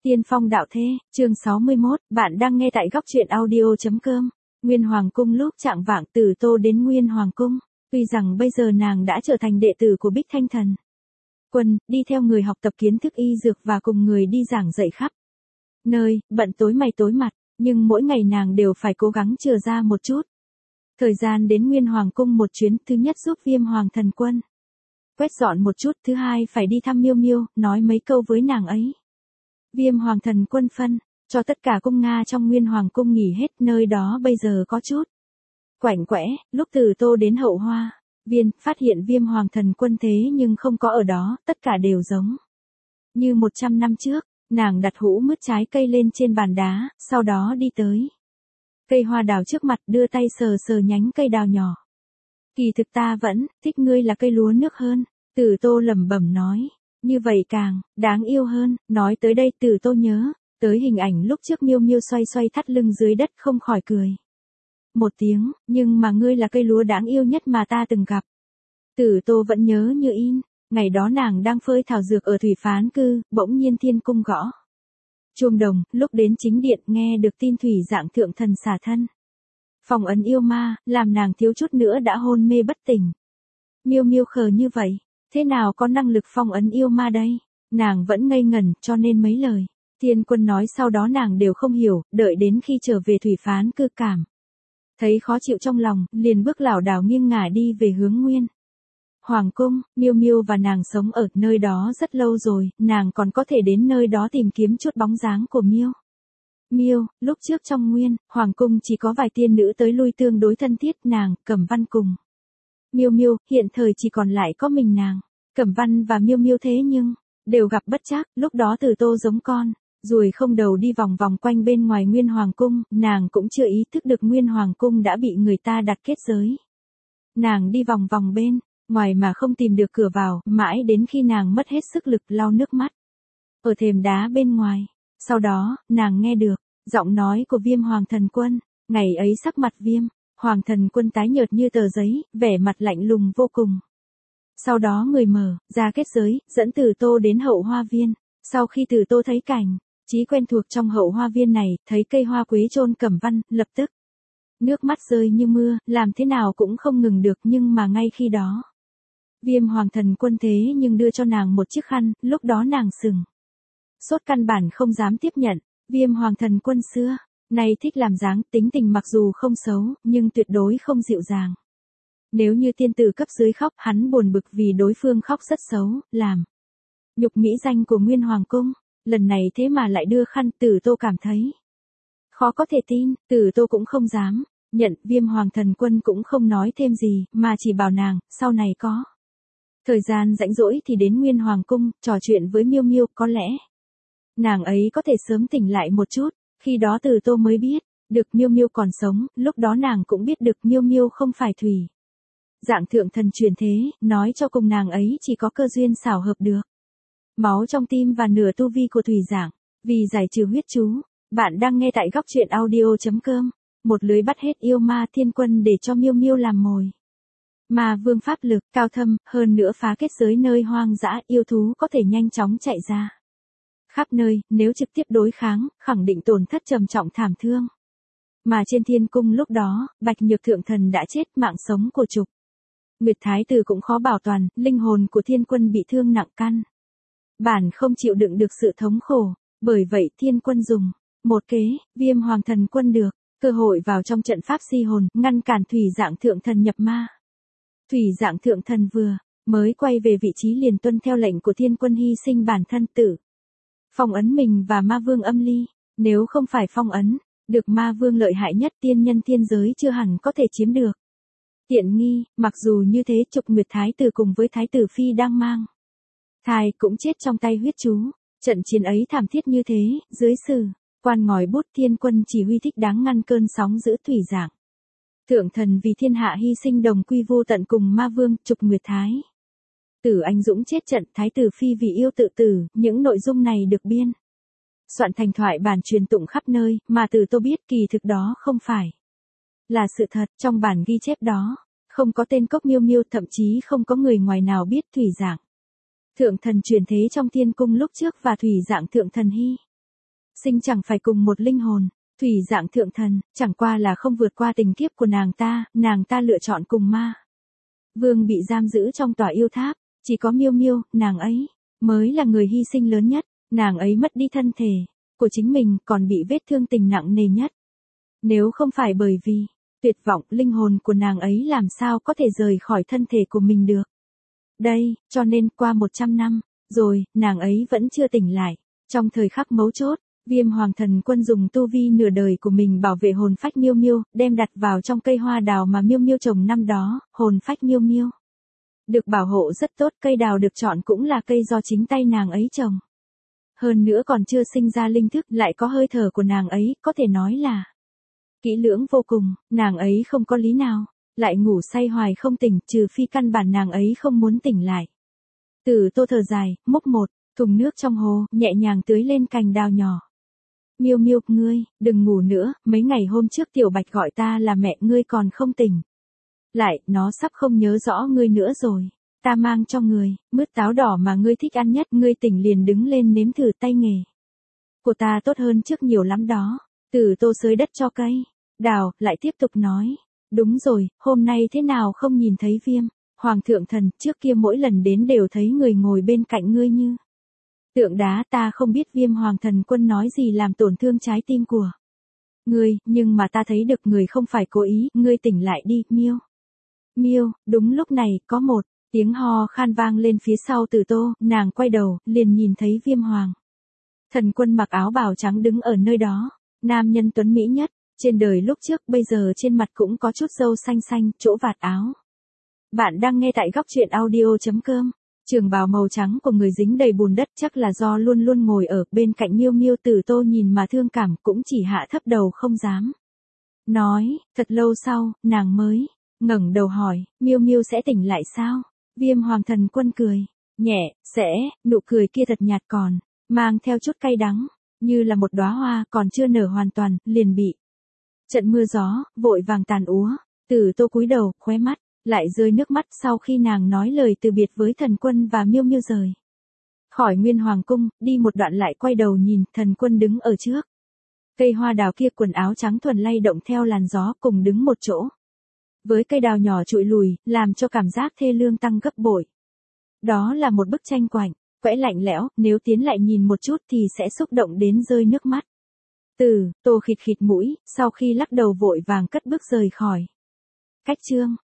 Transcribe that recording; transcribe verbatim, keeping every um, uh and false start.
Tiên phong đạo thế, chương sáu mươi mốt, bạn đang nghe tại góc truyện audio.com. Nguyên Hoàng Cung. Lúc chạng vạng Tử Tô đến Nguyên Hoàng Cung, tuy rằng bây giờ nàng đã trở thành đệ tử của Bích Thanh Thần Quân, đi theo người học tập kiến thức y dược và cùng người đi giảng dạy khắp nơi, bận tối mày tối mặt, nhưng mỗi ngày nàng đều phải cố gắng chừa ra một chút thời gian đến Nguyên Hoàng Cung một chuyến, thứ nhất giúp Viêm Hoàng Thần Quân quét dọn một chút, thứ hai phải đi thăm Miêu Miêu, nói mấy câu với nàng ấy. Viêm Hoàng Thần Quân phân cho tất cả cung Nga trong Nguyên Hoàng Cung nghỉ hết, nơi đó bây giờ có chút quạnh quẽ. Lúc Tử Tô đến Hậu Hoa Viên, phát hiện Viêm Hoàng Thần Quân thế nhưng không có ở đó, tất cả đều giống như một trăm năm trước. Nàng đặt hũ mứt trái cây lên trên bàn đá, sau đó đi tới cây hoa đào trước mặt, đưa tay sờ sờ nhánh cây đào nhỏ. Kỳ thực ta vẫn thích ngươi là cây lúa nước hơn, Tử Tô lẩm bẩm nói. Như vậy càng đáng yêu hơn. Nói tới đây Tử Tô nhớ tới hình ảnh lúc trước Miêu Miêu xoay xoay thắt lưng dưới đất, không khỏi cười một tiếng. Nhưng mà ngươi là cây lúa đáng yêu nhất mà ta từng gặp. Tử Tô vẫn nhớ như in. Ngày đó nàng đang phơi thảo dược ở Thủy Phán Cư, bỗng nhiên thiên cung gõ chuông đồng. Lúc đến chính điện nghe được tin Thủy Dạng Thượng Thần xả thân phong ấn yêu ma, làm nàng thiếu chút nữa đã hôn mê bất tỉnh. Miêu Miêu khờ như vậy, thế nào có năng lực phong ấn yêu ma đây? Nàng vẫn ngây ngẩn, cho nên mấy lời Thiên Quân nói sau đó nàng đều không hiểu. Đợi đến khi trở về Thủy Phán Cư, cảm thấy khó chịu trong lòng, liền bước lảo đảo nghiêng ngả đi về hướng Nguyên Hoàng Cung. Miêu Miêu và nàng sống ở nơi đó rất lâu rồi, nàng còn có thể đến nơi đó tìm kiếm chút bóng dáng của Miêu Miêu. Lúc trước trong Nguyên Hoàng Cung chỉ có vài tiên nữ tới lui tương đối thân thiết, nàng, Cẩm Văn cùng Miêu Miêu. Hiện thời chỉ còn lại có mình nàng, Cẩm Văn và Miêu Miêu, thế nhưng đều gặp bất trắc. Lúc đó Tử Tô giống con ruồi không đầu đi vòng vòng quanh bên ngoài Nguyên Hoàng Cung, nàng cũng chưa ý thức được Nguyên Hoàng Cung đã bị người ta đặt kết giới. Nàng đi vòng vòng bên ngoài mà không tìm được cửa vào, mãi đến khi nàng mất hết sức lực lau nước mắt ở thềm đá bên ngoài. Sau đó, nàng nghe được giọng nói của Viêm Hoàng Thần Quân. Ngày ấy sắc mặt Viêm Hoàng Thần Quân tái nhợt như tờ giấy, vẻ mặt lạnh lùng vô cùng. Sau đó người mở ra kết giới, dẫn Tử Tô đến Hậu Hoa Viên. Sau khi Tử Tô thấy cảnh trí quen thuộc trong Hậu Hoa Viên này, thấy cây hoa quế chôn Cẩm Văn, lập tức nước mắt rơi như mưa, làm thế nào cũng không ngừng được. Nhưng mà ngay khi đó, Viêm Hoàng Thần Quân thế nhưng đưa cho nàng một chiếc khăn. Lúc đó nàng sừng sốt, căn bản không dám tiếp nhận. Viêm Hoàng Thần Quân xưa nay thích làm dáng, tính tình mặc dù không xấu, nhưng tuyệt đối không dịu dàng. Nếu như tiên tử cấp dưới khóc, hắn buồn bực vì đối phương khóc rất xấu, làm nhục mỹ danh của Nguyên Hoàng Cung. Lần này thế mà lại đưa khăn. Tử Tô cảm thấy khó có thể tin. Tử Tô cũng không dám nhận. Viêm Hoàng Thần Quân cũng không nói thêm gì, mà chỉ bảo nàng sau này có thời gian rảnh rỗi thì đến Nguyên Hoàng Cung trò chuyện với Miêu Miêu, có lẽ nàng ấy có thể sớm tỉnh lại một chút. Khi đó Tử Tô mới biết được Miêu Miêu còn sống. Lúc đó nàng cũng biết được Miêu Miêu không phải Thủy Dạng Thượng Thần truyền thế, nói cho cùng nàng ấy chỉ có cơ duyên xảo hợp được máu trong tim và nửa tu vi của Thủy Dạng. Vì giải trừ huyết chú, bạn đang nghe tại góc truyện audio.com. Một lưới bắt hết yêu ma, Thiên Quân để cho Miêu Miêu làm mồi mà vương pháp lực cao thâm, hơn nữa phá kết giới nơi hoang dã, yêu thú có thể nhanh chóng chạy ra khắp nơi. Nếu trực tiếp đối kháng, khẳng định tổn thất trầm trọng thảm thương. Mà trên thiên cung lúc đó, Bạch Nhược Thượng Thần đã chết, mạng sống của Trục Nguyệt Thái Tử cũng khó bảo toàn. Linh hồn của Thiên Quân bị thương nặng, căn bản không chịu đựng được sự thống khổ. Bởi vậy Thiên Quân dùng một kế, Viêm Hoàng Thần Quân được cơ hội vào trong trận pháp si hồn, ngăn cản Thủy Dạng Thượng Thần nhập ma. Thủy Dạng Thượng Thần vừa mới quay về vị trí liền tuân theo lệnh của Thiên Quân hy sinh bản thân, tử phong ấn mình và ma vương âm ly. Nếu không phải phong ấn được ma vương lợi hại nhất tiên nhân thiên giới, chưa hẳn có thể chiếm được tiện nghi. Mặc dù như thế, Trục Nguyệt Thái Tử cùng với Thái Tử Phi đang mang thai cũng chết trong tay huyết chú. Trận chiến ấy thảm thiết như thế, dưới sự quan ngòi bút Thiên Quân chỉ huy thích đáng ngăn cơn sóng giữ. Thủy Dạng Thượng Thần vì thiên hạ hy sinh, đồng quy vô tận cùng ma vương. Trục Nguyệt Thái Tử anh dũng chết trận, Thái Tử Phi vì yêu tự tử. Những nội dung này được biên soạn thành thoại bản truyền tụng khắp nơi, mà Tử Tô biết kỳ thực đó không phải là sự thật. Trong bản ghi chép đó không có tên Cốc Miêu Miêu, thậm chí không có người ngoài nào biết Thủy Dạng Thượng Thần truyền thế trong Thiên Cung lúc trước và Thủy Dạng Thượng Thần hy sinh chẳng phải cùng một linh hồn, thủy dạng thượng thần, chẳng qua là không vượt qua tình kiếp của nàng ta, nàng ta lựa chọn cùng ma vương bị giam giữ trong tòa yêu tháp, chỉ có Miêu Miêu, nàng ấy mới là người hy sinh lớn nhất, nàng ấy mất đi thân thể của chính mình, còn bị vết thương tình nặng nề nhất. Nếu không phải bởi vì tuyệt vọng, linh hồn của nàng ấy làm sao có thể rời khỏi thân thể của mình được. Đây, cho nên qua một trăm năm rồi, nàng ấy vẫn chưa tỉnh lại. Trong thời khắc mấu chốt, Viêm Hoàng Thần Quân dùng tu vi nửa đời của mình bảo vệ hồn phách Miêu Miêu, đem đặt vào trong cây hoa đào mà Miêu Miêu trồng năm đó, hồn phách Miêu Miêu được bảo hộ rất tốt, cây đào được chọn cũng là cây do chính tay nàng ấy trồng. Hơn nữa còn chưa sinh ra linh thức, lại có hơi thở của nàng ấy, có thể nói là kỹ lưỡng vô cùng, nàng ấy không có lý nào lại ngủ say hoài không tỉnh, trừ phi căn bản nàng ấy không muốn tỉnh lại. Tử Tô thở dài, múc một thùng nước trong hồ, nhẹ nhàng tưới lên cành đào nhỏ. Miêu Miêu, ngươi đừng ngủ nữa, mấy ngày hôm trước Tiểu Bạch gọi ta là mẹ, ngươi còn không tỉnh lại, nó sắp không nhớ rõ ngươi nữa rồi. Ta mang cho ngươi mứt táo đỏ mà ngươi thích ăn nhất, ngươi tỉnh liền đứng lên nếm thử, tay nghề của ta tốt hơn trước nhiều lắm đó. Tử Tô xới đất cho cây đào, lại tiếp tục nói, đúng rồi, hôm nay thế nào không nhìn thấy Viêm Hoàng thượng thần, trước kia mỗi lần đến đều thấy người ngồi bên cạnh ngươi như tượng đá, ta không biết Viêm Hoàng Thần Quân nói gì làm tổn thương trái tim của ngươi, nhưng mà ta thấy được người không phải cố ý, ngươi tỉnh lại đi, Miêu Miêu. Đúng lúc này, có một tiếng ho khan vang lên phía sau Tử Tô, nàng quay đầu, liền nhìn thấy Viêm Hoàng Thần Quân mặc áo bào trắng đứng ở nơi đó, nam nhân tuấn mỹ nhất trên đời lúc trước, bây giờ trên mặt cũng có chút râu xanh xanh, chỗ vạt áo. Bạn đang nghe tại góc truyện audio.com. Trường bào màu trắng của người dính đầy bùn đất, chắc là do luôn luôn ngồi ở bên cạnh Miêu Miêu. Tử Tô nhìn mà thương cảm, cũng chỉ hạ thấp đầu không dám nói. Thật lâu sau, nàng mới ngẩng đầu hỏi, Miêu Miêu sẽ tỉnh lại sao? Viêm Hoàng Thần Quân cười nhẹ, sẽ, nụ cười kia thật nhạt còn mang theo chút cay đắng, như là một đóa hoa còn chưa nở hoàn toàn, liền bị trận mưa gió vội vàng tàn úa. Tử Tô cúi đầu, khóe mắt lại rơi nước mắt, sau khi nàng nói lời từ biệt với Thần Quân và Miêu Miêu rời khỏi Nguyên Hoàng cung, đi một đoạn lại quay đầu nhìn, Thần Quân đứng ở trước cây hoa đào kia, quần áo trắng thuần lay động theo làn gió, cùng đứng một chỗ với cây đào nhỏ trụi lùi, làm cho cảm giác thê lương tăng gấp bội. Đó là một bức tranh quạnh quẽ lạnh lẽo, nếu tiến lại nhìn một chút thì sẽ xúc động đến rơi nước mắt. Tử Tô khịt khịt mũi, sau khi lắc đầu vội vàng cất bước rời khỏi cách chương.